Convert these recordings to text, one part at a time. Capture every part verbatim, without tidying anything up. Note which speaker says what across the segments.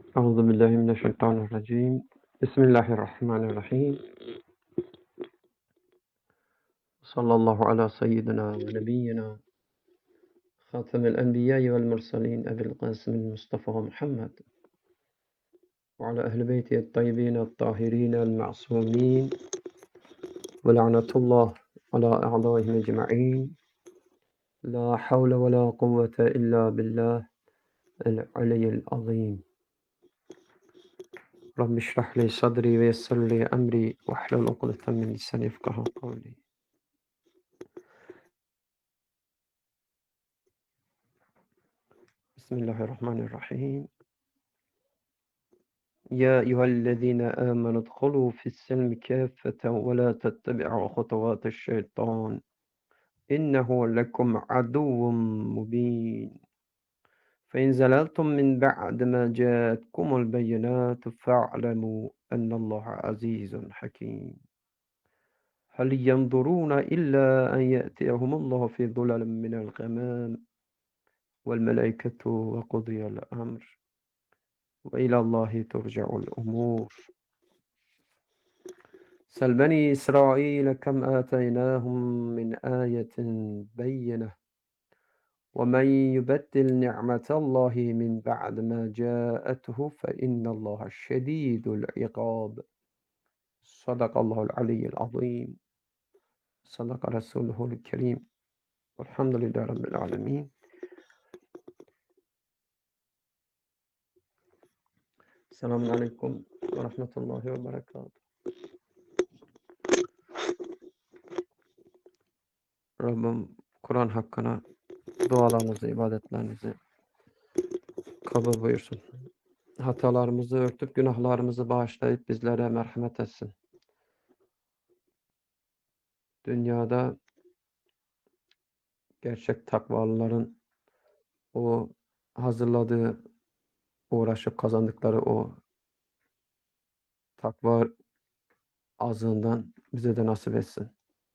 Speaker 1: أعوذ بالله من الشيطان الرجيم بسم الله الرحمن الرحيم صلى الله على سيدنا ونبينا خاتم الأنبياء والمرسلين أبي القاسم المصطفى محمد وعلى أهل بيته الطيبين الطاهرين المعصومين ولعنة الله على أعدائهم أجمعين لا حول ولا قوة إلا بالله العلي العظيم رب اشرح لي صدري ويسر لي أمري واحلل عقدة من لساني يفقهوا قولي بسم الله الرحمن الرحيم يا أيها الذين آمنوا ادخلوا في السلم كافة ولا تتبعوا خطوات الشيطان إنه لكم عدو مبين فإن زللتم من بعد ما جاءتكم البينات فاعلموا أن الله عزيز حكيم هل ينظرون إلا أن يأتيهم الله في ظلل من الغمام والملائكة وقضي الأمر وإلى الله ترجع الأمور سل بني إسرائيل كم آتيناهم من آية بينة ومن يبدل نعمة الله من بعد ما جاءته فإن الله شديد العقاب صدق الله العلي العظيم صدق رسوله الكريم والحمد لله رب العالمين. Selamun Aleyküm ve Rahmetullahi ve Berekatuhu. Rabbim Kur'an hakkına dualarınızı, ibadetlerinizi kabul buyursun. Hatalarımızı örtüp günahlarımızı bağışlayıp bizlere merhamet etsin. Dünyada gerçek takvalıların o hazırladığı, uğraşıp kazandıkları o takva azığından bize de nasip etsin.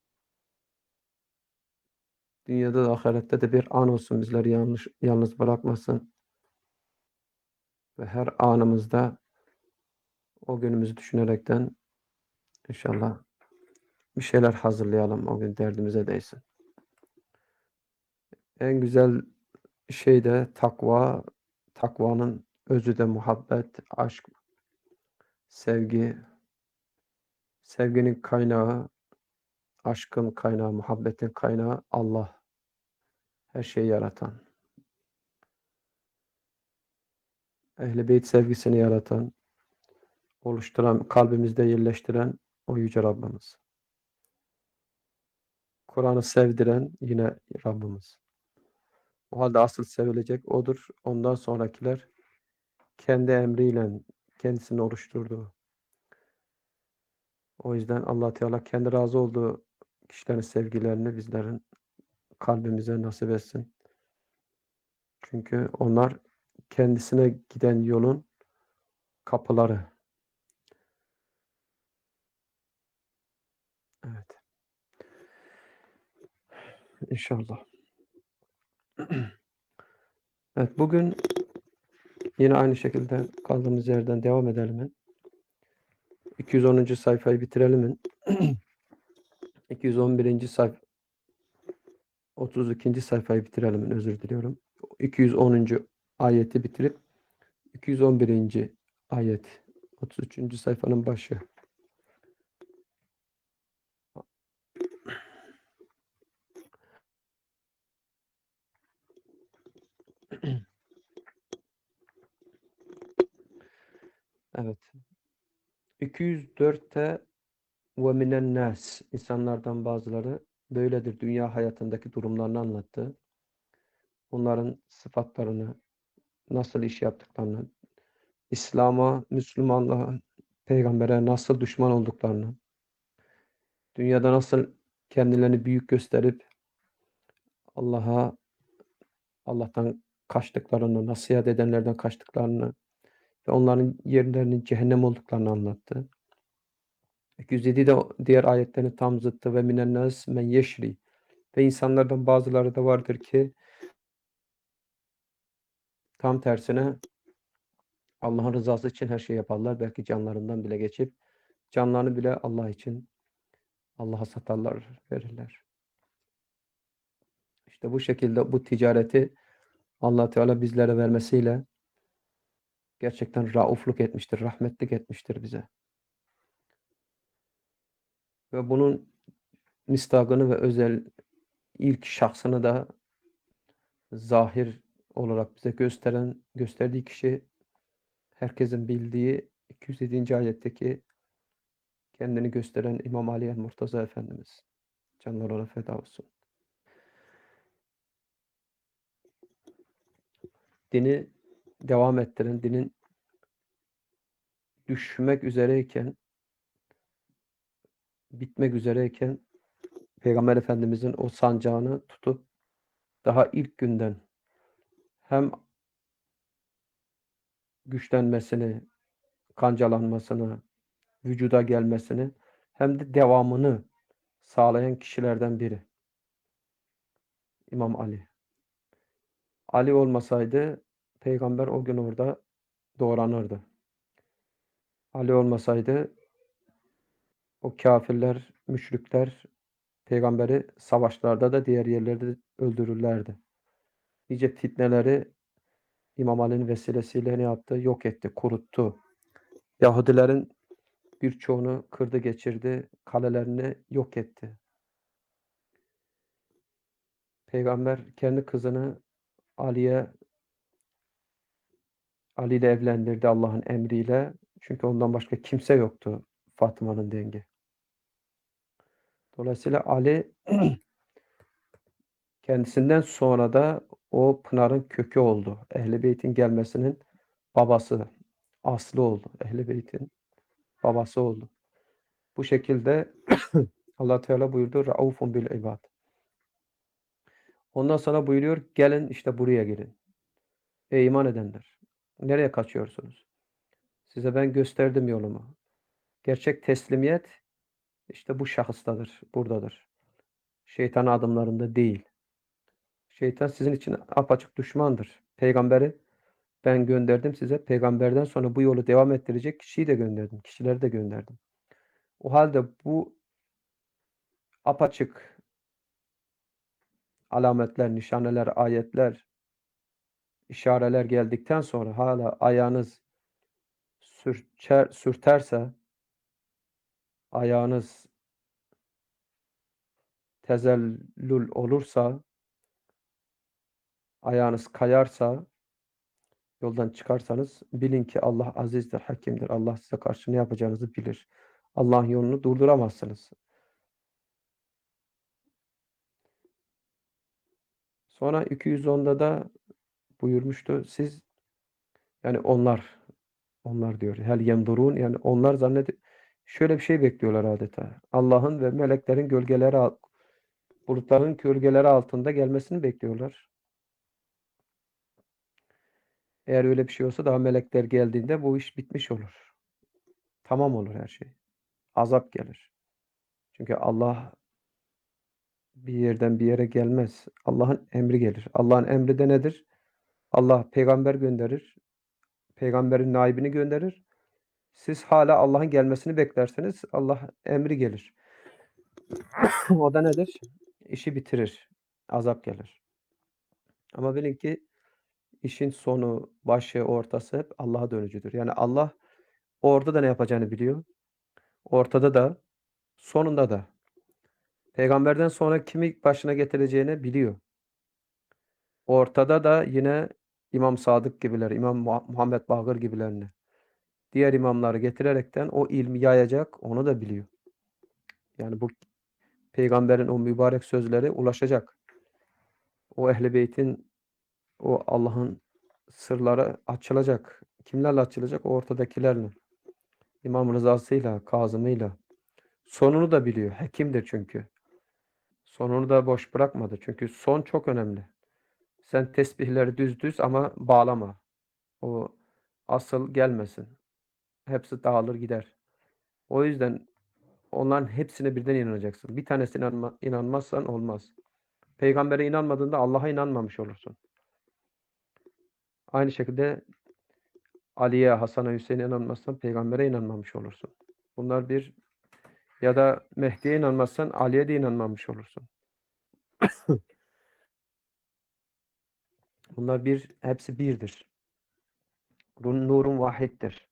Speaker 1: Dünyada da ahirette de bir an olsun bizleri yanlış, yalnız bırakmasın. Ve her anımızda o günümüzü düşünerekten inşallah bir şeyler hazırlayalım. O gün derdimize değsin. En güzel şey de takva. Takvanın özü de muhabbet, aşk, sevgi. Sevginin kaynağı, aşkın kaynağı, muhabbetin kaynağı Allah. Her şeyi yaratan. Ehl-i Beyt sevgisini yaratan, oluşturan, kalbimizde yerleştiren o yüce Rabbimiz. Kur'an'ı sevdiren yine Rabbimiz. O halde asıl sevilecek O'dur. Ondan sonrakiler kendi emriyle kendisini oluşturduğu. O yüzden Allah Teala kendi razı olduğu kişilerin sevgilerini bizlerin kalbimize nasip etsin. Çünkü onlar kendisine giden yolun kapıları. Evet. İnşallah. Evet, bugün yine aynı şekilde kaldığımız yerden devam edelim. iki yüz onuncu sayfayı bitirelim. iki yüz on birinci sayfa otuz ikinci sayfayı bitirelim. Özür diliyorum. iki yüz onuncu ayeti bitirip iki yüz on birinci ayet otuz üçüncü sayfanın başı. Evet. iki yüz dörtte ve minen nas, insanlardan bazıları böyledir dünya hayatındaki durumlarını anlattı. Onların sıfatlarını, nasıl iş yaptıklarını, İslam'a, Müslümanlığa, peygambere nasıl düşman olduklarını, dünyada nasıl kendilerini büyük gösterip Allah'a Allah'tan kaçtıklarını, nasihat edenlerden kaçtıklarını ve onların yerlerinin cehennem olduklarını anlattı. iki yüz yedide diğer ayetlerin tam zıttı ve minen nas men yeşri, ve insanlardan bazıları da vardır ki tam tersine Allah'ın rızası için her şeyi yaparlar. Belki canlarından bile geçip canlarını bile Allah için Allah'a satarlar, verirler. İşte bu şekilde bu ticareti Allah Teala bizlere vermesiyle gerçekten raufluk etmiştir, rahmetlik etmiştir bize. Ve bunun misdakını ve özel ilk şahsını da zahir olarak bize gösteren, gösterdiği kişi herkesin bildiği iki yüz yedinci ayetteki kendini gösteren İmam Ali el-Murtaza Efendimiz. Canları ona feda olsun. Dini devam ettiren, dinin düşmek üzereyken, bitmek üzereyken Peygamber Efendimizin o sancağını tutup daha ilk günden hem güçlenmesini, kancalanmasını, vücuda gelmesini hem de devamını sağlayan kişilerden biri. İmam Ali. Ali olmasaydı Peygamber o gün orada doğranırdı. Ali olmasaydı o kâfirler, müşrikler Peygamberi savaşlarda da diğer yerlerde de öldürürlerdi. Nice fitneleri İmam Ali'nin vesilesiyle ne yaptı? Yok etti, kuruttu. Yahudilerin birçoğunu kırdı, geçirdi, kalelerini yok etti. Peygamber kendi kızını Ali'ye Ali ile evlendirdi Allah'ın emriyle. Çünkü ondan başka kimse yoktu Fatıma'nın dengi. Dolayısıyla Ali kendisinden sonra da o pınarın kökü oldu. Ehl-i Beyt'in gelmesinin babası, aslı oldu. Ehl-i Beyt'in babası oldu. Bu şekilde Allah Teala buyurdu Raufun bil ibad. Ondan sonra buyuruyor gelin işte buraya gelin. Ey iman edenler. Nereye kaçıyorsunuz? Size ben gösterdim yolumu. Gerçek teslimiyet işte bu şahıstadır, buradadır. Şeytan adımlarında değil. Şeytan sizin için apaçık düşmandır. Peygamberi ben gönderdim size. Peygamberden sonra bu yolu devam ettirecek kişiyi de gönderdim. Kişileri de gönderdim. O halde bu apaçık alametler, nişaneler, ayetler, işareler geldikten sonra hala ayağınız sürçer, sürterse, ayağınız tezellül olursa, ayağınız kayarsa, yoldan çıkarsanız bilin ki Allah azizdir, hakimdir. Allah size karşı ne yapacağınızı bilir. Allah'ın yolunu durduramazsınız. Sonra iki yüz onda da buyurmuştu. Siz yani onlar onlar diyor. Hel yendurun yani onlar zannedip şöyle bir şey bekliyorlar adeta. Allah'ın ve meleklerin gölgeleri alt- bulutların gölgeleri altında gelmesini bekliyorlar. Eğer öyle bir şey olsa daha melekler geldiğinde bu iş bitmiş olur. Tamam olur her şey. Azap gelir. Çünkü Allah bir yerden bir yere gelmez. Allah'ın emri gelir. Allah'ın emri de nedir? Allah peygamber gönderir. Peygamberin naibini gönderir. Siz hala Allah'ın gelmesini beklerseniz Allah emri gelir. O da nedir? İşi bitirir. Azap gelir. Ama bilin ki işin sonu, başı, ortası hep Allah'a dönücüdür. Yani Allah orada da ne yapacağını biliyor. Ortada da, sonunda da. Peygamberden sonra kimi başına getireceğini biliyor. Ortada da yine İmam Sadık gibiler, İmam Muhammed Bakır gibilerini, diğer imamları getirerekten o ilmi yayacak, onu da biliyor. Yani bu peygamberin o mübarek sözleri ulaşacak. O Ehl-i Beyt'in, o Allah'ın sırları açılacak. Kimlerle açılacak? O ortadakilerle. İmam Rıza'sıyla, Kazım'ıyla. Sonunu da biliyor. Hekimdir çünkü. Sonunu da boş bırakmadı. Çünkü son çok önemli. Sen tesbihleri düz düz ama bağlama. O asıl gelmesin. Hepsi dağılır gider. O yüzden onların hepsine birden inanacaksın. Bir tanesine inanma, inanmazsan olmaz. Peygambere inanmadığında Allah'a inanmamış olursun. Aynı şekilde Ali'ye, Hasan'a, Hüseyin'e inanmazsan peygambere inanmamış olursun. Bunlar bir. Ya da Mehdi'ye inanmazsan Ali'ye de inanmamış olursun. Bunlar bir, hepsi birdir. Nurun vahiddir.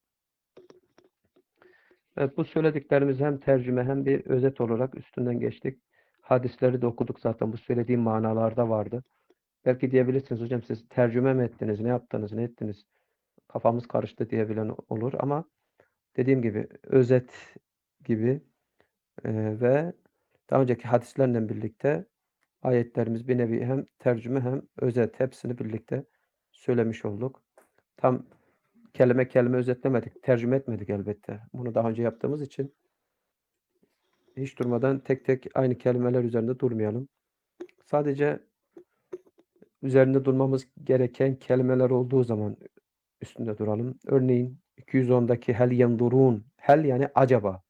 Speaker 1: Evet, bu söylediklerimiz hem tercüme hem bir özet olarak üstünden geçtik. Hadisleri de okuduk zaten, bu söylediğim manalarda vardı. Belki diyebilirsiniz hocam, siz tercüme mi ettiniz, ne yaptınız, ne ettiniz? Kafamız karıştı diyebilen olur ama dediğim gibi özet gibi e, ve daha önceki hadislerle birlikte ayetlerimiz bir nevi hem tercüme hem özet, hepsini birlikte söylemiş olduk. Tam kelime kelime özetlemedik, tercüme etmedik elbette. Bunu daha önce yaptığımız için hiç durmadan tek tek aynı kelimeler üzerinde durmayalım. Sadece üzerinde durmamız gereken kelimeler olduğu zaman üstünde duralım. Örneğin iki yüz ondaki hel yendurun. Hel yani acaba.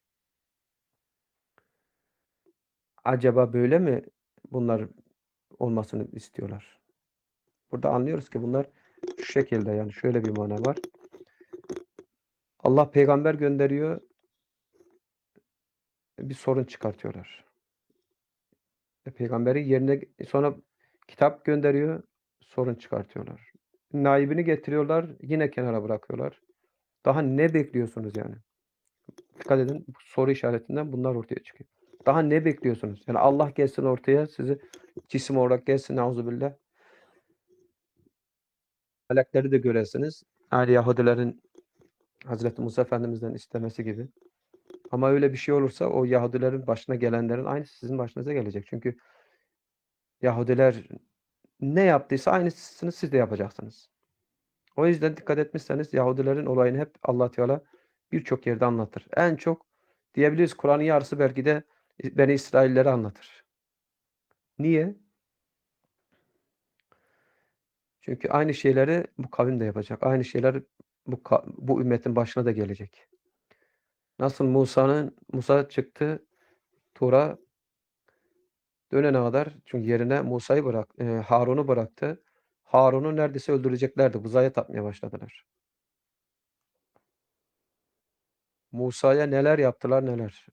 Speaker 1: Acaba böyle mi bunlar olmasını istiyorlar? Burada anlıyoruz ki bunlar şu şekilde, yani şöyle bir mana var. Allah peygamber gönderiyor, bir sorun çıkartıyorlar. E, peygamberi yerine sonra kitap gönderiyor, sorun çıkartıyorlar. Naibini getiriyorlar, yine kenara bırakıyorlar. Daha ne bekliyorsunuz yani? Dikkat edin, bu soru işaretinden bunlar ortaya çıkıyor. Daha ne bekliyorsunuz? Yani Allah gelsin ortaya, sizi cisim olarak gelsin, nauzubillah. Melekleri de göresiniz. Yani Yahudilerin Hazreti Musa Efendimiz'den istemesi gibi. Ama öyle bir şey olursa o Yahudilerin başına gelenlerin aynısı sizin başınıza gelecek. Çünkü Yahudiler ne yaptıysa aynısını siz de yapacaksınız. O yüzden dikkat etmişseniz Yahudilerin olayını hep Allah Teala birçok yerde anlatır. En çok diyebiliriz Kur'an'ın yarısı belki de Beni İsrailleri anlatır. Niye? Çünkü aynı şeyleri bu kavim de yapacak. Aynı şeyler bu bu ümmetin başına da gelecek. Nasıl Musa'nın Musa çıktı Tur'a dönene kadar, çünkü yerine Musa'yı bırak, e, Harun'u bıraktı. Harun'u neredeyse öldüreceklerdi. Buzaya tapmaya başladılar. Musa'ya neler yaptılar neler.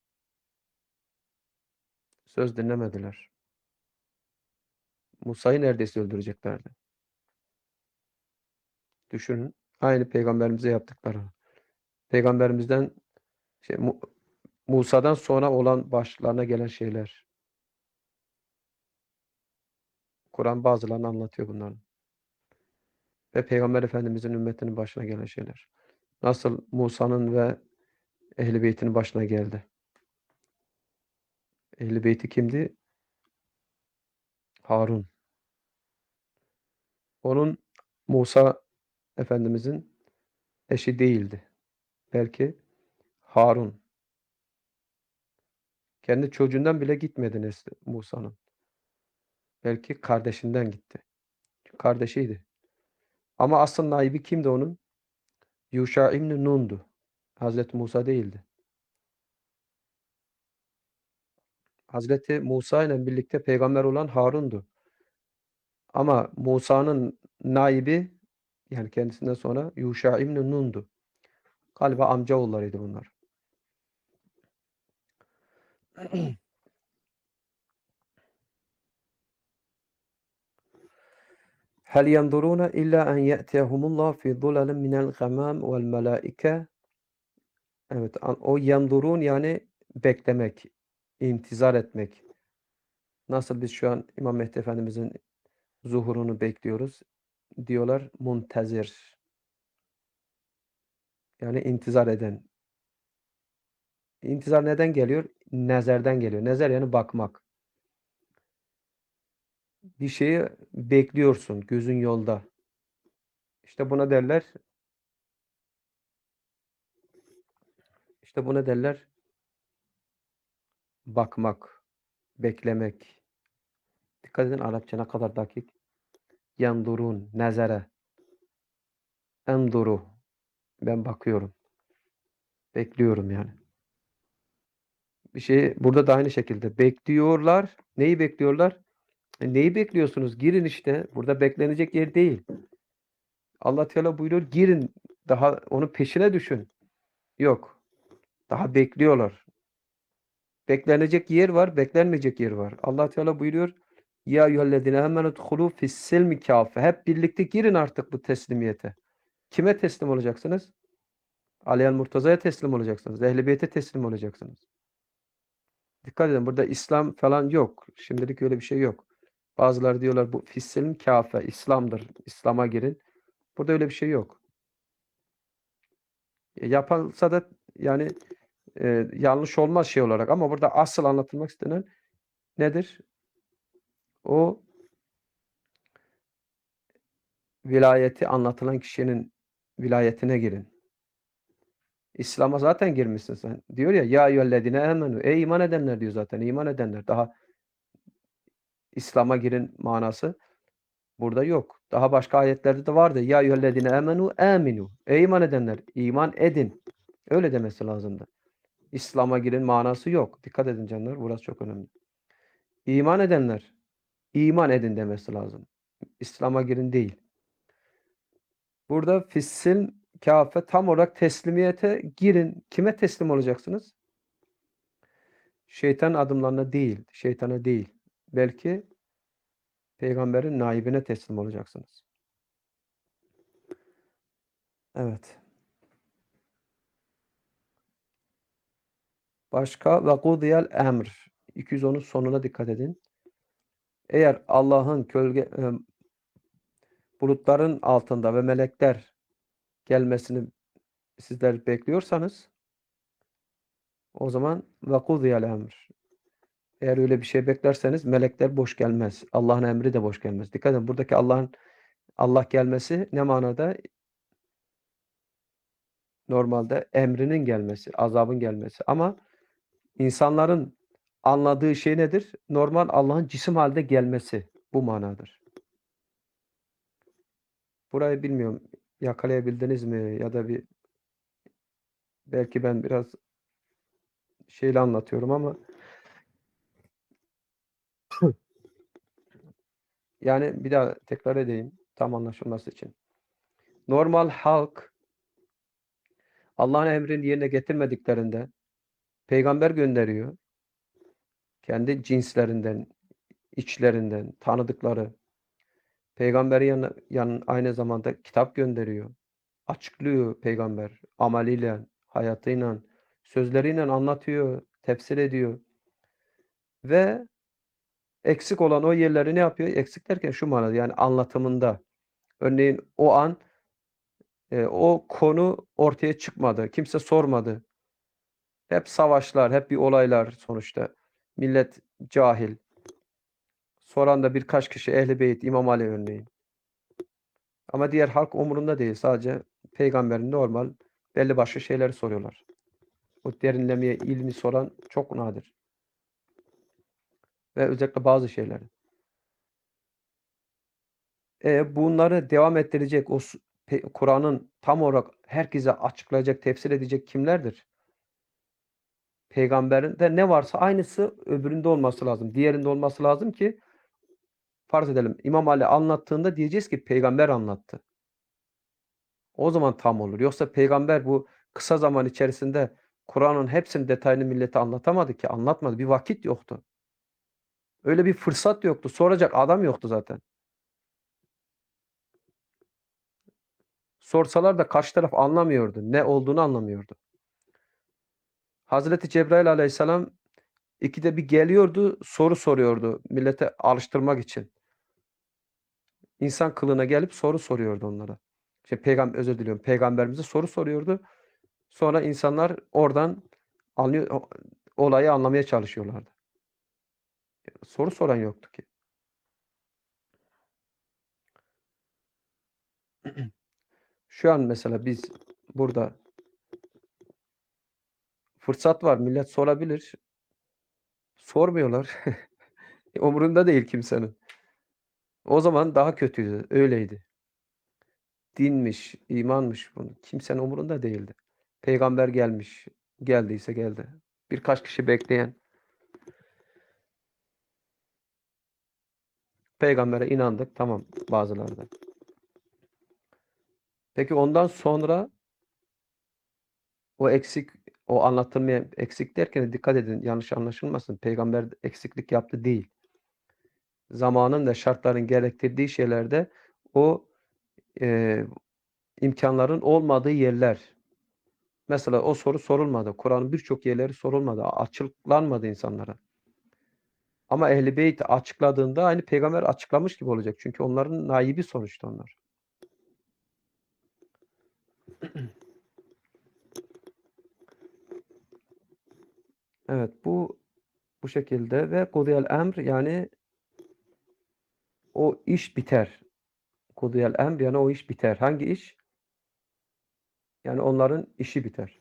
Speaker 1: Söz dinlemediler. Musa'yı neredeyse öldüreceklerdi. Düşünün. Aynı peygamberimize yaptıkları. Peygamberimizden şey, Mu- Musa'dan sonra olan başlarına gelen şeyler. Kur'an bazılarını anlatıyor bunların. Ve Peygamber Efendimizin ümmetinin başına gelen şeyler. Nasıl Musa'nın ve Ehl-i Beyt'in başına geldi. Ehl-i Beyt'i kimdi? Harun. Onun Musa Efendimizin eşi değildi. Belki Harun. Kendi çocuğundan bile gitmedi nesli Musa'nın. Belki kardeşinden gitti. Kardeşiydi. Ama asıl naibi kimdi onun? Yuşa İbn Nun'du. Hazreti Musa değildi. Hazreti Musa ile birlikte peygamber olan Harun'du. Ama Musa'nın naibi, yani kendisinden sonra Yuşa İbn Nun'du. Galiba amca oğullarıydı bunlar. Hel yenduruna illa en ye'tiyehumullah fi zulalin minel gamam vel melaike. Evet, o yendurun yani beklemek, intizar etmek. Nasıl biz şu an İmam Mehdi Efendimizin zuhurunu bekliyoruz. Diyorlar muntezir. Yani intizar eden. İntizar neden geliyor? Nezerden geliyor. Nezer yani bakmak. Bir şeyi bekliyorsun. Gözün yolda. İşte buna derler. İşte buna derler bakmak, beklemek. Dikkat edin Arapça ne kadar dakik. Yandurun, nezere. Enduru. Ben bakıyorum. Bekliyorum yani. Bir şey burada da aynı şekilde bekliyorlar. Neyi bekliyorlar? E, neyi bekliyorsunuz? Girin işte. Burada beklenecek yer değil. Allah Teala buyuruyor, girin. Daha onun peşine düşün. Yok. Daha bekliyorlar. Beklenecek yer var, beklenmeyecek yer var. Allah Teala buyuruyor: "Ya eyyühellezine amenu duhulu fis-silmi kâfe." Hep birlikte girin artık bu teslimiyete. Kime teslim olacaksınız? Ali el Murtaza'ya teslim olacaksınız. Ehl-i Beyt'e teslim olacaksınız. Dikkat edin, burada İslam falan yok. Şimdilik öyle bir şey yok. Bazıları diyorlar bu fis-silm kâfe, İslam'dır. İslam'a girin. Burada öyle bir şey yok. E, yapılsa da yani e, yanlış olmaz şey olarak, ama burada asıl anlatılmak istenen nedir? O vilayeti anlatılan kişinin vilayetine girin. İslam'a zaten girmişsin sen. Diyor ya, ya eyyühellezine amenu. Ey iman edenler diyor zaten. İman edenler. Daha İslam'a girin manası burada yok. Daha başka ayetlerde de vardı. Ya eyyühellezine amenu aminu. Ey iman edenler, iman edin. Öyle demesi lazımdı. İslam'a girin manası yok. Dikkat edin canlar. Burası çok önemli. İman edenler, iman edin demesi lazım. İslam'a girin değil. Burada fissil kâfe tam olarak teslimiyete girin. Kime teslim olacaksınız? Şeytan adımlarına değil, şeytana değil. Belki peygamberin naibine teslim olacaksınız. Evet. Başka ve kudiyel emr. iki yüz onun sonuna dikkat edin. Eğer Allah'ın gölge e, bulutların altında ve melekler gelmesini sizler bekliyorsanız, o zaman ve kudiyel emr. Eğer öyle bir şey beklerseniz melekler boş gelmez. Allah'ın emri de boş gelmez. Dikkat edin, buradaki Allah'ın Allah gelmesi ne manada? Normalde emrinin gelmesi, azabın gelmesi. Ama insanların anladığı şey nedir? Normal Allah'ın cisim halinde gelmesi. Bu manadır. Burayı bilmiyorum, yakalayabildiniz mi? Ya da bir belki ben biraz şeyle anlatıyorum ama yani bir daha tekrar edeyim tam anlaşılması için. Normal halk Allah'ın emrini yerine getirmediklerinde peygamber gönderiyor. Kendi cinslerinden, içlerinden tanıdıkları. Peygamberin yanına, yan, aynı zamanda kitap gönderiyor. Açıklıyor peygamber. Ameliyle, hayatıyla, sözleriyle anlatıyor, tefsir ediyor. Ve eksik olan o yerleri ne yapıyor? Eksik derken şu manada, yani anlatımında. Örneğin o an e, o konu ortaya çıkmadı. Kimse sormadı. Hep savaşlar, hep bir olaylar sonuçta. Millet cahil. Soran da birkaç kişi, Ehl-i Beyt, İmam Ali örneğin. Ama diğer halk umurunda değil. Sadece peygamberin normal belli başlı şeyleri soruyorlar. O derinlemeye ilmi soran çok nadir. Ve özellikle bazı şeyleri. E, bunları devam ettirecek, o Kur'an'ın tam olarak herkese açıklayacak, tefsir edecek kimlerdir? Peygamberinde ne varsa aynısı öbüründe olması lazım. Diğerinde olması lazım ki farz edelim, İmam Ali anlattığında diyeceğiz ki peygamber anlattı. O zaman tam olur. Yoksa peygamber bu kısa zaman içerisinde Kur'an'ın hepsini detaylı millete anlatamadı ki. Anlatmadı. Bir vakit yoktu. Öyle bir fırsat yoktu. Soracak adam yoktu zaten. Sorsalar da karşı taraf anlamıyordu. Ne olduğunu anlamıyordu. Hazreti Cebrail aleyhisselam ikide bir geliyordu, soru soruyordu millete alıştırmak için. İnsan kılığına gelip soru soruyordu onlara. Şey, peygamber, özür diliyorum, peygamberimize soru soruyordu. Sonra insanlar oradan anlıyor, olayı anlamaya çalışıyorlardı. Soru soran yoktu ki. Şu an mesela biz burada fırsat var. Millet sorabilir. Sormuyorlar. Umurunda değil kimsenin. O zaman daha kötüydü. Öyleydi. Dinmiş, imanmış, bunu kimsenin umurunda değildi. Peygamber gelmiş. Geldiyse geldi. Birkaç kişi bekleyen peygambere inandık. Tamam, bazıları da. Peki ondan sonra O eksik, o anlatılmayan eksik derken dikkat edin, yanlış anlaşılmasın. Peygamber eksiklik yaptı değil. Zamanın ve şartların gerektirdiği şeylerde o, eee, imkânların olmadığı yerler. Mesela o soru sorulmadı. Kur'an'ın birçok yerleri sorulmadı, açıklanmadı insanlara. Ama Ehl-i Beyt açıkladığında aynı peygamber açıklamış gibi olacak. Çünkü onların naibi sonuçta onlar. Evet, bu bu şekilde ve kudiyel emr yani o iş biter. Kudiyel emr yani o iş biter. Hangi iş? Yani onların işi biter.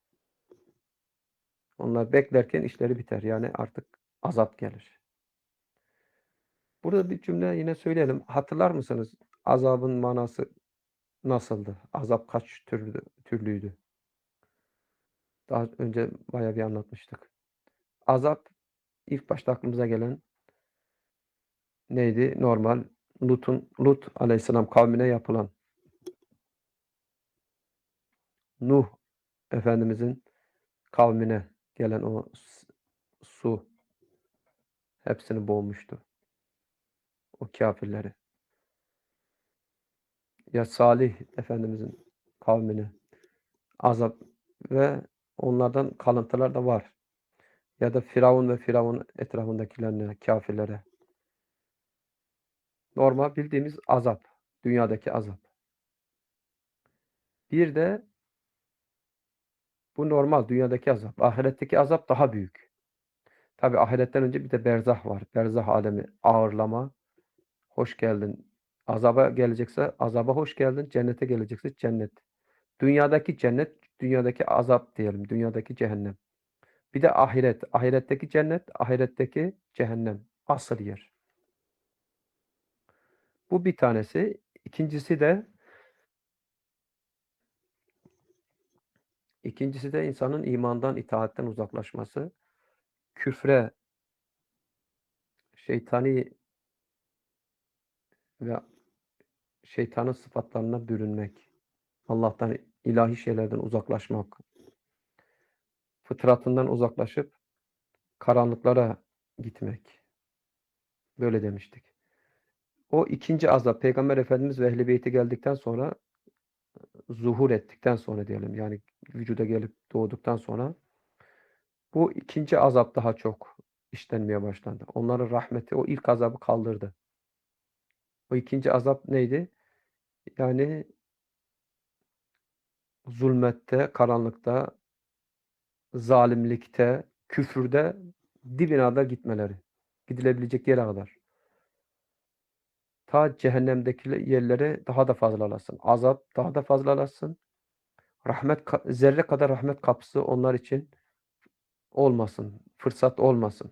Speaker 1: Onlar beklerken işleri biter. Yani artık azap gelir. Burada bir cümle yine söyleyelim. Hatırlar mısınız? Azabın manası nasıldı? Azap kaç türlü türlüydü? Daha önce bayağı bir anlatmıştık. Azap ilk başta aklımıza gelen neydi? Normal Lut'un Lut aleyhisselam kavmine yapılan Nuh Efendimizin kavmine gelen o s su hepsini boğmuştu. O kâfirleri. Ya Salih Efendimizin kavmine azap ve onlardan kalıntılar da var. Ya da Firavun ve Firavun etrafındakilerine, kâfirlere. Normal bildiğimiz azap, dünyadaki azap. Bir de bu normal dünyadaki azap. Ahiretteki azap daha büyük. Tabii ahiretten önce bir de berzah var. Berzah alemi, ağırlama. Hoş geldin. Azaba gelecekse azaba hoş geldin. Cennete gelecekse cennet. Dünyadaki cennet, dünyadaki azap diyelim. Dünyadaki cehennem. Bir de ahiret. Ahiretteki cennet, ahiretteki cehennem. Asıl yer. Bu bir tanesi. İkincisi de ikincisi de insanın imandan, itaatten uzaklaşması. Küfre, şeytani ve şeytanın sıfatlarına bürünmek. Allah'tan, ilahi şeylerden uzaklaşmak. Fıtratından uzaklaşıp karanlıklara gitmek. Böyle demiştik. O ikinci azap Peygamber Efendimiz ve Ehl-i Beyt'e geldikten sonra zuhur ettikten sonra diyelim yani vücuda gelip doğduktan sonra bu ikinci azap daha çok işlenmeye başlandı. Onların rahmeti o ilk azabı kaldırdı. O ikinci azap neydi? Yani zulmette, karanlıkta, zalimlikte, küfürde dibine kadar gitmeleri. Gidilebilecek yere kadar. Ta cehennemdeki yerlere daha da fazlalasın. Azap daha da fazlalasın. Rahmet zerre kadar rahmet kapısı onlar için olmasın. Fırsat olmasın.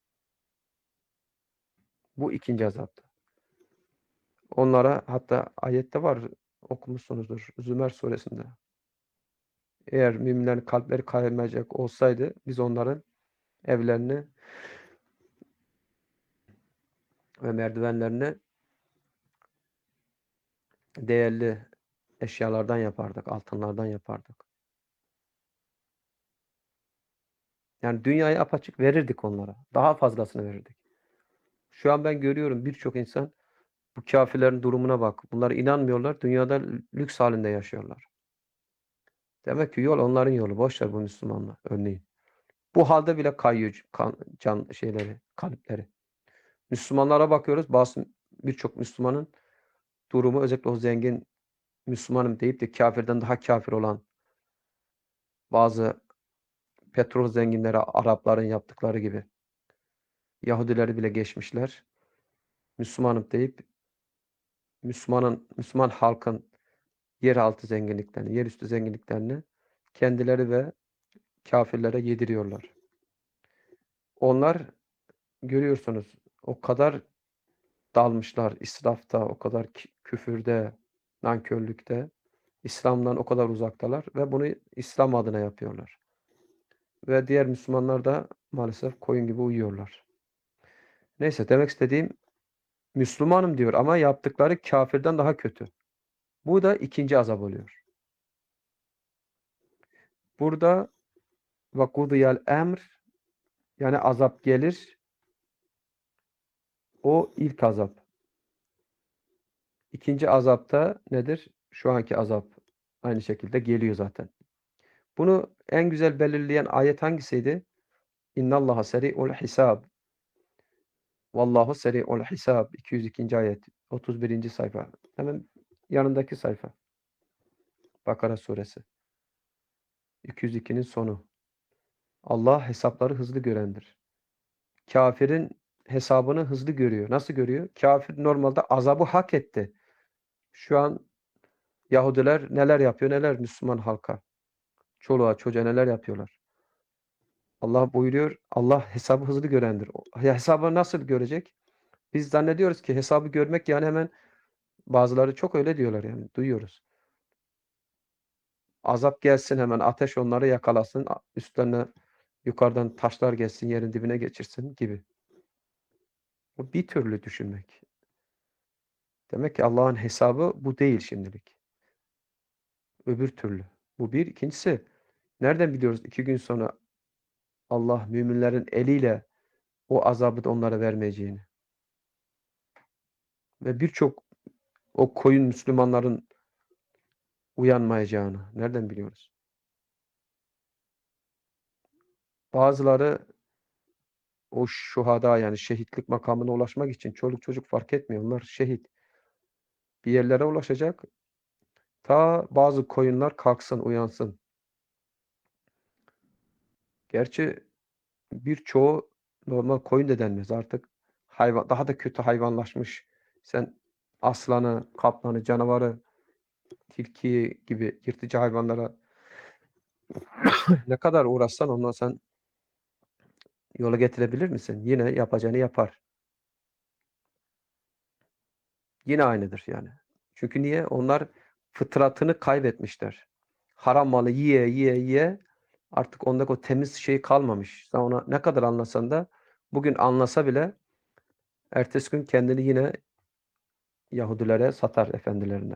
Speaker 1: Bu ikinci azaptı. Onlara hatta ayette var okumuşsunuzdur Zümer suresinde. Eğer müminlerin kalpleri kaymayacak olsaydı biz onların evlerini ve merdivenlerini değerli eşyalardan yapardık, altınlardan yapardık. Yani dünyayı apaçık verirdik onlara. Daha fazlasını verirdik. Şu an ben görüyorum birçok insan bu kâfirlerin durumuna bak. Bunlar inanmıyorlar. Dünyada lüks halinde yaşıyorlar. Demek ki yol onların yolu. Boş ver bu Müslümanlar örneğin. Bu halde bile kayıyor kan, can şeyleri, kalpleri. Müslümanlara bakıyoruz. Bazı birçok Müslümanın durumu özellikle o zengin Müslümanım deyip de kâfirden daha kâfir olan bazı petrol zenginleri Arapların yaptıkları gibi Yahudileri bile geçmişler. Müslümanım deyip Müslümanın Müslüman halkın yeraltı zenginliklerini, yerüstü zenginliklerini kendileri ve kâfirlere yediriyorlar. Onlar görüyorsunuz o kadar dalmışlar israfta, o kadar küfürde, nankörlükte, İslam'dan o kadar uzaktalar ve bunu İslam adına yapıyorlar. Ve diğer Müslümanlar da maalesef koyun gibi uyuyorlar. Neyse demek istediğim Müslümanım diyor ama yaptıkları kâfirden daha kötü. Bu da ikinci azap oluyor. Burada ve kudiyel emr yani azap gelir. O ilk azap. İkinci azapta nedir? Şu anki azap. Aynı şekilde geliyor zaten. Bunu en güzel belirleyen ayet hangisiydi? İnnallaha seri'ul hisab. Vallahu seri'ul hisab. iki yüz ikinci ayet. otuz birinci sayfa. Hemen yanındaki sayfa. Bakara suresi. iki yüz ikinin sonu. Allah hesapları hızlı görendir. Kafirin hesabını hızlı görüyor. Nasıl görüyor? Kafir normalde azabı hak etti. Şu an Yahudiler neler yapıyor, neler Müslüman halka. Çoluğa çocuğa neler yapıyorlar. Allah buyuruyor, Allah hesabı hızlı görendir. Ya hesabı nasıl görecek? Biz zannediyoruz ki hesabı görmek yani hemen bazıları çok öyle diyorlar yani duyuyoruz. Azap gelsin hemen ateş onları yakalasın, üstlerine yukarıdan taşlar gelsin, yerin dibine geçirsin gibi. Bu bir türlü düşünmek. Demek ki Allah'ın hesabı bu değil şimdilik. Öbür türlü. Bu bir. İkincisi, nereden biliyoruz iki gün sonra Allah müminlerin eliyle o azabı da onlara vermeyeceğini? Ve birçok o koyun Müslümanların uyanmayacağını nereden biliyoruz? Bazıları o şuhada yani şehitlik makamına ulaşmak için çoluk çocuk fark etmiyor. Onlar şehit. Bir yerlere ulaşacak. Ta bazı koyunlar kalksın, uyansın. Gerçi birçoğu normal koyun da denmez artık. Hayvan, daha da kötü hayvanlaşmış. Sen aslanı, kaplanı, canavarı, tilki gibi yırtıcı hayvanlara ne kadar uğraşsan ondan sen yola getirebilir misin? Yine yapacağını yapar. Yine aynıdır yani. Çünkü niye? Onlar fıtratını kaybetmişler. Haram malı yiye yiye yiye artık ondaki o temiz şey kalmamış. Sen ona ne kadar anlasan da bugün anlasa bile ertesi gün kendini yine Yahudilere satar efendilerine.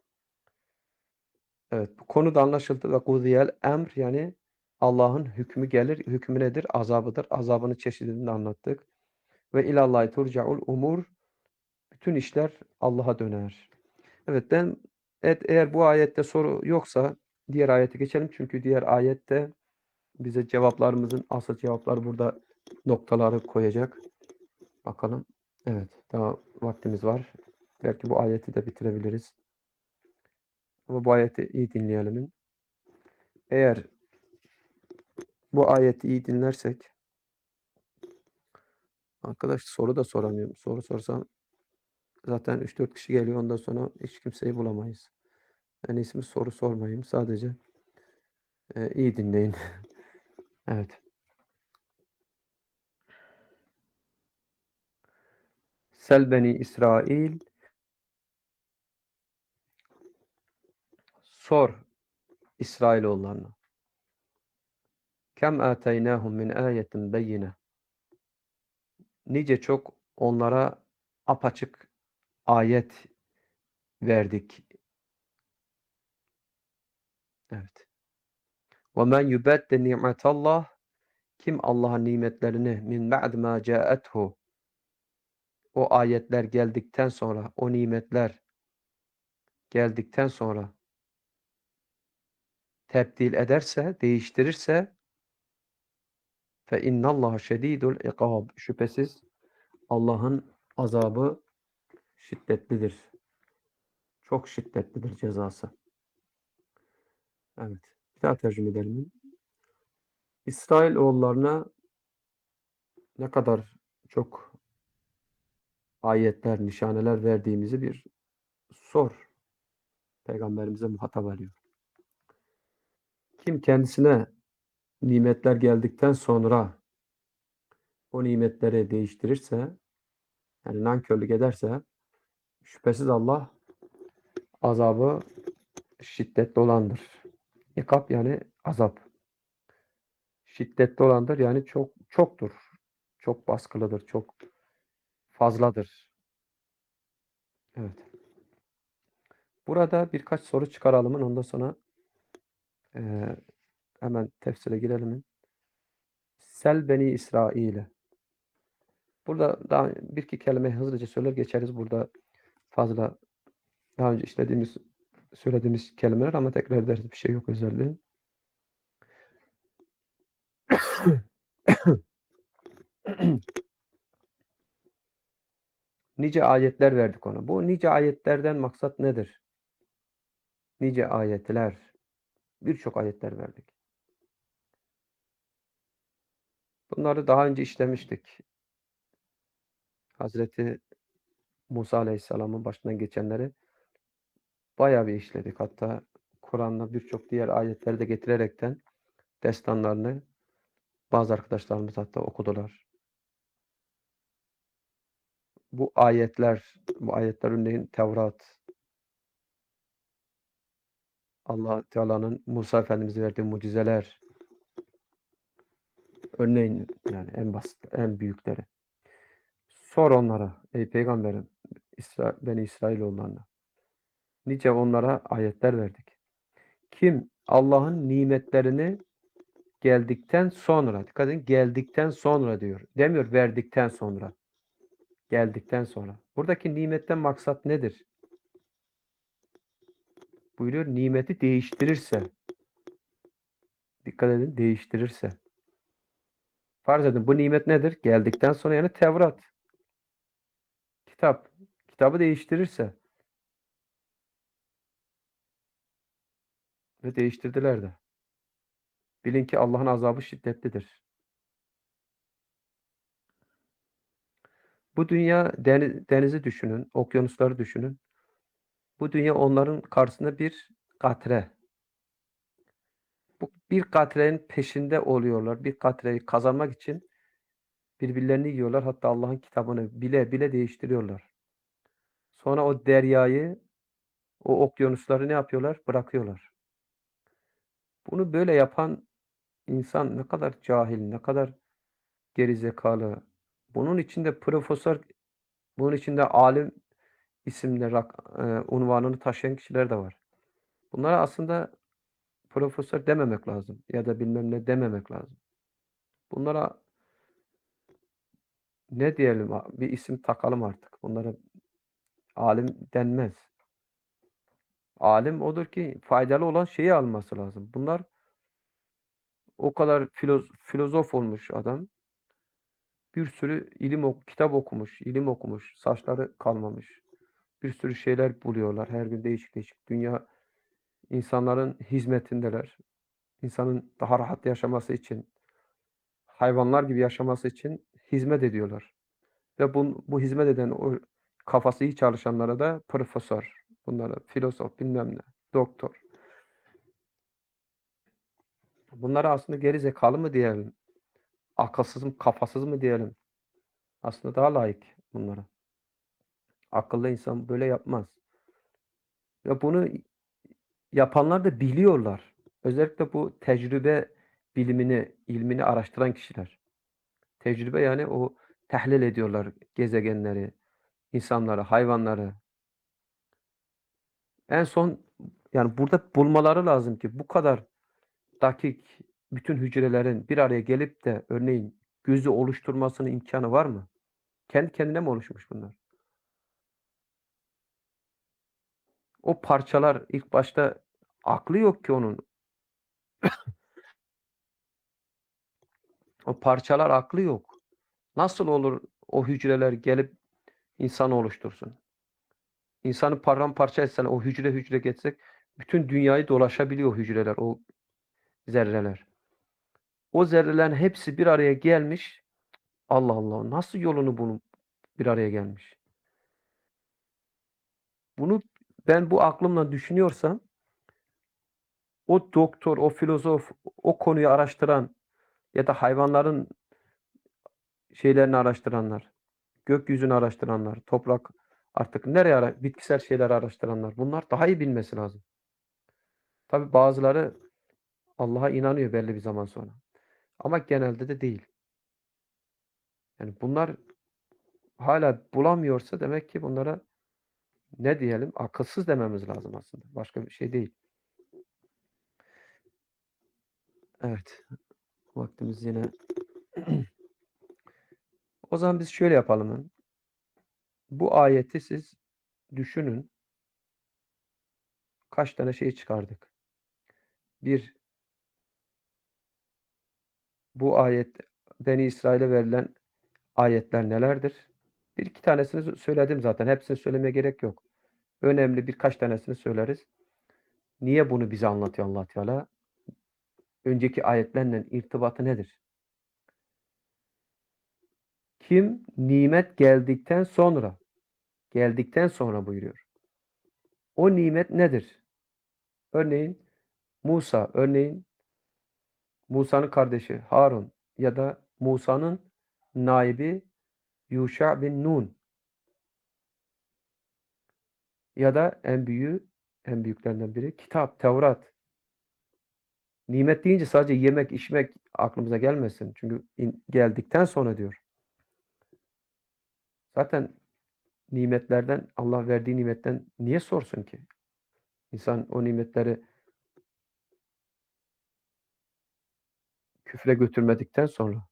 Speaker 1: Evet, bu konu da anlaşıldı ve kudiyel emr yani Allah'ın hükmü gelir. Hükmü nedir? Azabıdır. Azabının çeşidini de anlattık. Ve ilallahi turcaul umur. Bütün işler Allah'a döner. Evet ben evet, eğer bu ayette soru yoksa diğer ayete geçelim. Çünkü diğer ayette bize cevaplarımızın asıl cevapları burada noktaları koyacak. Bakalım. Evet daha vaktimiz var. Belki bu ayeti de bitirebiliriz. Ama bu ayeti iyi dinleyelim. Eğer bu ayeti iyi dinlersek arkadaş soru da soramıyorum. Soru sorsam zaten üç dört kişi geliyor. Ondan sonra hiç kimseyi bulamayız. En iyisi soru sormayayım. Sadece e, iyi dinleyin. Evet. Sel beni İsrail sor İsrailoğullarına. Kem ataynahum min ayetin beyine. Nice çok onlara apaçık ayet verdik. Evet. Ve men yubedde ni'metallah kim Allah'ın nimetlerini min ba'd ma ca'ethu o ayetler geldikten sonra o nimetler geldikten sonra tebdil ederse, değiştirirse fe innallaha şedidul ikab. Şüphesiz Allah'ın azabı şiddetlidir. Çok şiddetlidir cezası. Evet. Bir daha tercüme edelim. İsrail oğullarına ne kadar çok ayetler, nişaneler verdiğimizi bir sor. Peygamberimize muhatap alıyor. Kim kendisine nimetler geldikten sonra o nimetleri değiştirirse, yani nankörlük ederse, şüphesiz Allah azabı şiddetli olandır. İkab yani azap. Şiddetli olandır yani çok çoktur. Çok baskılıdır, çok fazladır. Evet. Burada birkaç soru çıkaralım. Ondan sonra e, hemen tefsire girelim mi? Sel Beni İsrail'e. Burada daha bir iki kelimeyi hızlıca söyler geçeriz. Burada fazla daha önce işlediğimiz, söylediğimiz kelimeler ama tekrar ederiz. Bir şey yok özelliği. Nice ayetler verdik ona. Bu nice ayetlerden maksat nedir? Nice ayetler. Birçok ayetler verdik. Bunları daha önce işlemiştik. Hazreti Musa Aleyhisselam'ın başından geçenleri bayağı bir işledik. Hatta Kur'an'da birçok diğer ayetleri de getirerekten destanlarını bazı arkadaşlarımız hatta okudular. Bu ayetler, bu ayetler örneğin Tevrat, Allah Teala'nın Musa Efendimiz'e verdiği mucizeler, örneğin yani en basit, en büyükleri. Sor onlara ey peygamberim, İsra Beni İsrailoğullarına. Nice onlara ayetler verdik. Kim Allah'ın nimetlerini geldikten sonra, dikkat edin, geldikten sonra diyor. Demiyor verdikten sonra. Geldikten sonra. Buradaki nimetten maksat nedir? Buyuruyor nimeti değiştirirse. Dikkat edin değiştirirse. Farz edin bu nimet nedir? Geldikten sonra yani Tevrat. Kitap. Kitabı değiştirirse. Ve değiştirdiler de. Bilin ki Allah'ın azabı şiddetlidir. Bu dünya deniz, denizi düşünün, okyanusları düşünün. Bu dünya onların karşısında bir katre. Bu bir katrenin peşinde oluyorlar. Bir katreyi kazanmak için birbirlerini yiyorlar. Hatta Allah'ın kitabını bile bile değiştiriyorlar. Sonra o deryayı, o okyanusları ne yapıyorlar? Bırakıyorlar. Bunu böyle yapan insan ne kadar cahil, ne kadar gerizekalı. Bunun içinde profesör, bunun içinde alim isimli rak, e, unvanını taşıyan kişiler de var. Bunlara aslında profesör dememek lazım ya da bilmem ne dememek lazım. Bunlara ne diyelim, bir isim takalım artık. Bunlara alim denmez. Alim odur ki faydalı olan şeyi alması lazım. Bunlar o kadar filoz filozof olmuş adam. Bir sürü ilim ok kitap okumuş, ilim okumuş, saçları kalmamış. Bir sürü şeyler buluyorlar. Her gün değişik değişik. Dünya insanların hizmetindeler. İnsanın daha rahat yaşaması için, hayvanlar gibi yaşaması için hizmet ediyorlar. Ve bu, bu hizmet eden o kafası iyi çalışanlara da profesör, bunlara filozof bilmem ne, doktor. Bunlara aslında geri zekalı mı diyelim, akılsız mı, kafasız mı diyelim? Aslında daha layık bunlara. Akıllı insan böyle yapmaz. Ve bunu yapanlar da biliyorlar. Özellikle bu tecrübe bilimini, ilmini araştıran kişiler. Tecrübe yani o tahlil ediyorlar gezegenleri, insanları, hayvanları. En son yani burada bulmaları lazım ki bu kadar dakik bütün hücrelerin bir araya gelip de örneğin gözü oluşturmasının imkanı var mı? Kendi kendine mi oluşmuş bunlar? O parçalar ilk başta aklı yok ki onun. O parçalar aklı yok. Nasıl olur o hücreler gelip insanı oluştursun? İnsanı paramparça etsen o hücre hücre geçsek bütün dünyayı dolaşabiliyor hücreler, o zerreler. O zerrelerin hepsi bir araya gelmiş. Allah Allah nasıl yolunu bulup bir araya gelmiş? Bunu ben bu aklımla düşünüyorsam o doktor, o filozof, o konuyu araştıran ya da hayvanların şeylerini araştıranlar, gökyüzünü araştıranlar, toprak artık nereye ara bitkisel şeyler araştıranlar bunlar daha iyi bilmesi lazım. Tabii bazıları Allah'a inanıyor belli bir zaman sonra. Ama genelde de değil. Yani bunlar hala bulamıyorsa demek ki bunlara ne diyelim? Akılsız dememiz lazım aslında. Başka bir şey değil. Evet. Vaktimiz yine. O zaman biz şöyle yapalım. Bu ayeti siz düşünün. Kaç tane şey çıkardık? Bir, bu ayet Beni İsrail'e verilen ayetler nelerdir? Bir iki tanesini söyledim zaten. Hepsini söylemeye gerek yok. Önemli birkaç tanesini söyleriz. Niye bunu bize anlatıyor Allah Teala? Önceki ayetlerle irtibatı nedir? Kim nimet geldikten sonra, geldikten sonra buyuruyor. O nimet nedir? Örneğin Musa, örneğin Musa'nın kardeşi Harun ya da Musa'nın naibi Yuşa bin Nun ya da en büyüğü, en büyüklerinden biri kitap, Tevrat. Nimet deyince sadece yemek, içmek aklımıza gelmesin. Çünkü in, geldikten sonra diyor. Zaten nimetlerden, Allah verdiği nimetten niye sorsun ki? İnsan o nimetleri küfre götürmedikten sonra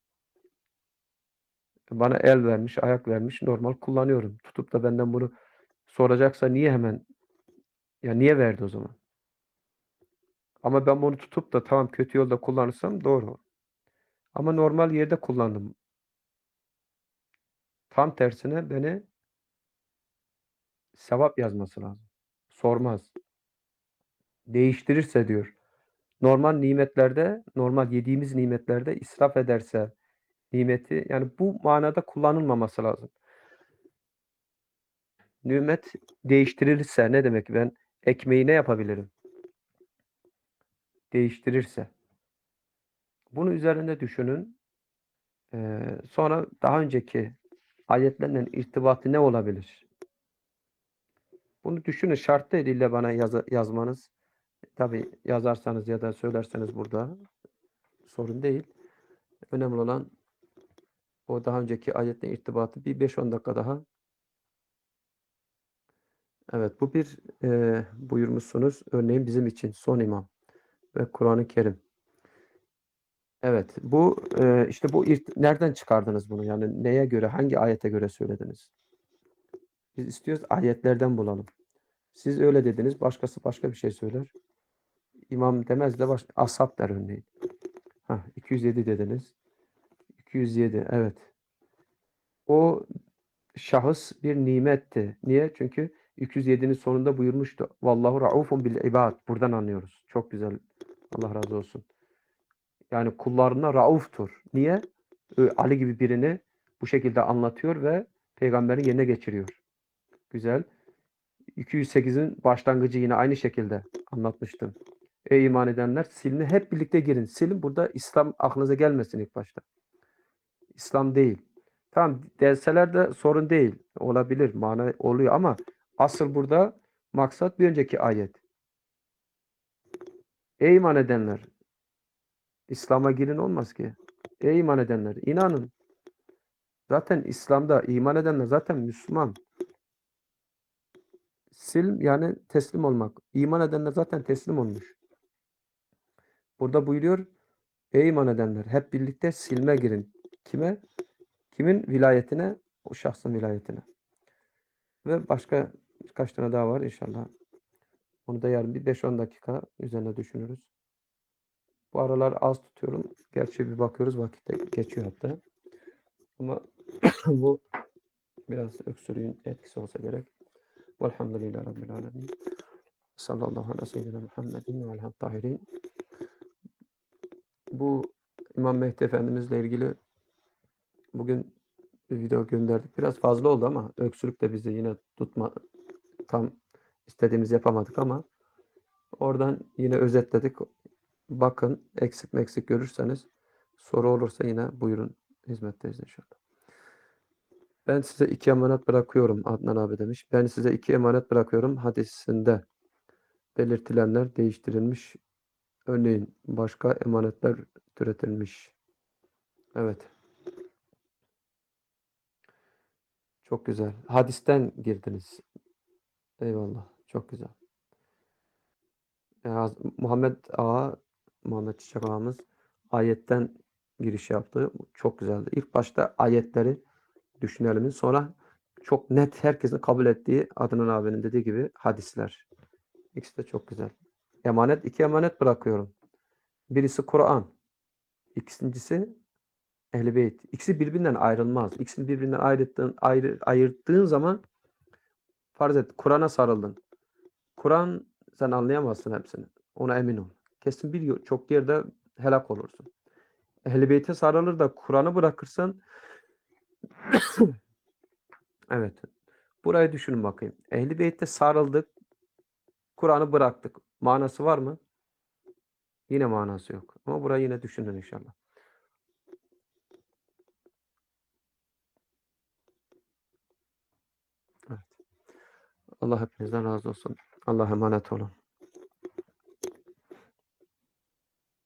Speaker 1: bana el vermiş, ayak vermiş, normal kullanıyorum. Tutup da benden bunu soracaksa niye hemen, ya niye verdi o zaman? Ama ben bunu tutup da tamam kötü yolda kullanırsam doğru. Ama normal yerde kullandım. Tam tersine beni sevap yazması lazım. Sormaz. Değiştirirse diyor. Normal nimetlerde, normal yediğimiz nimetlerde israf ederse nimeti, yani bu manada kullanılmaması lazım. Nimet değiştirilirse ne demek? Ben ekmeği ne yapabilirim? Değiştirirse. Bunu üzerinde düşünün. Ee, sonra daha önceki ayetlerle irtibatı ne olabilir? Bunu düşünün. Şart değil ille bana yaz yazmanız. Tabii yazarsanız ya da söylerseniz burada sorun değil. Önemli olan o daha önceki ayetle irtibatı bir beş on dakika daha. Evet, bu bir e, buyurmuşsunuz. Örneğin bizim için son imam ve Kur'an-ı Kerim. Evet, bu e, işte bu irt- nereden çıkardınız bunu? Yani neye göre, hangi ayete göre söylediniz? Biz istiyoruz ayetlerden bulalım. Siz öyle dediniz, başkası başka bir şey söyler. İmam demez de baş, ashab der örneğin. Hah, iki yüz yedi dediniz. iki yüz yedi, evet. O şahıs bir nimetti. Niye? Çünkü iki yüz yedinin sonunda buyurmuştu. Vallahu raufun bil ibad. Buradan anlıyoruz. Çok güzel. Allah razı olsun. Yani kullarına rauftur. Niye? Ali gibi birini bu şekilde anlatıyor ve peygamberin yerine geçiriyor. Güzel. iki yüz sekizin başlangıcı yine aynı şekilde anlatmıştım. Ey iman edenler silme hep birlikte girin. Silin burada İslam aklınıza gelmesin ilk başta. İslam değil. Tamam derseler de sorun değil. Olabilir. Mana oluyor ama asıl burada maksat bir önceki ayet. Ey iman edenler. İslam'a girin olmaz ki. Ey iman edenler. İnanın. Zaten İslam'da iman edenler zaten Müslüman. Sil yani teslim olmak. İman edenler zaten teslim olmuş. Burada buyuruyor. Ey iman edenler hep birlikte silme girin. Kime? Kimin vilayetine? O şahsın vilayetine. Ve başka birkaç tane daha var inşallah. Onu da yarın bir beş on dakika üzerine düşünürüz. Bu aralar az tutuyorum. Gerçi bir bakıyoruz vakitte geçiyor hatta. Ama bu biraz öksürüğün etkisi olsa gerek. Velhamdülillahi Rabbil alemin. Sallallahu aleyhi ve sellem Muhammedin ve aleyhi tahirin. Bu İmam Mehdi Efendimizle ilgili bugün bir video gönderdik. Biraz fazla oldu ama öksürük de bizi yine tutma tam istediğimizi yapamadık ama oradan yine özetledik. Bakın eksik meksik görürseniz soru olursa yine buyurun hizmetteyiz inşallah. Ben size iki emanet bırakıyorum Adnan abi demiş. Ben size iki emanet bırakıyorum hadisinde belirtilenler değiştirilmiş. Örneğin başka emanetler türetilmiş. Evet. Çok güzel. Hadisten girdiniz. Eyvallah. Çok güzel. Ya, Muhammed Ağa, Muhammed Çiçek ağamız ayetten giriş yaptı. Çok güzeldi. İlk başta ayetleri düşünelim. Sonra çok net herkesin kabul ettiği Adnan abinin dediği gibi hadisler. İkisi de çok güzel. Emanet, iki emanet bırakıyorum. Birisi Kur'an. İkincisi Ehl-i Beyt. İkisi birbirinden ayrılmaz. İkisini birbirinden ayırttığın, ayrı, ayırttığın zaman farz et Kur'an'a sarıldın. Kur'an sen anlayamazsın hepsini. Ona emin ol. Kesin bir çok yerde helak olursun. Ehl-i Beyt'e sarılır da Kur'an'ı bırakırsan evet. Burayı düşünün bakayım. Ehl-i Beyt'e sarıldık. Kur'an'ı bıraktık. Manası var mı? Yine manası yok. Ama burayı yine düşünün inşallah. Evet. Allah hepinizden razı olsun. Allah'a emanet olun.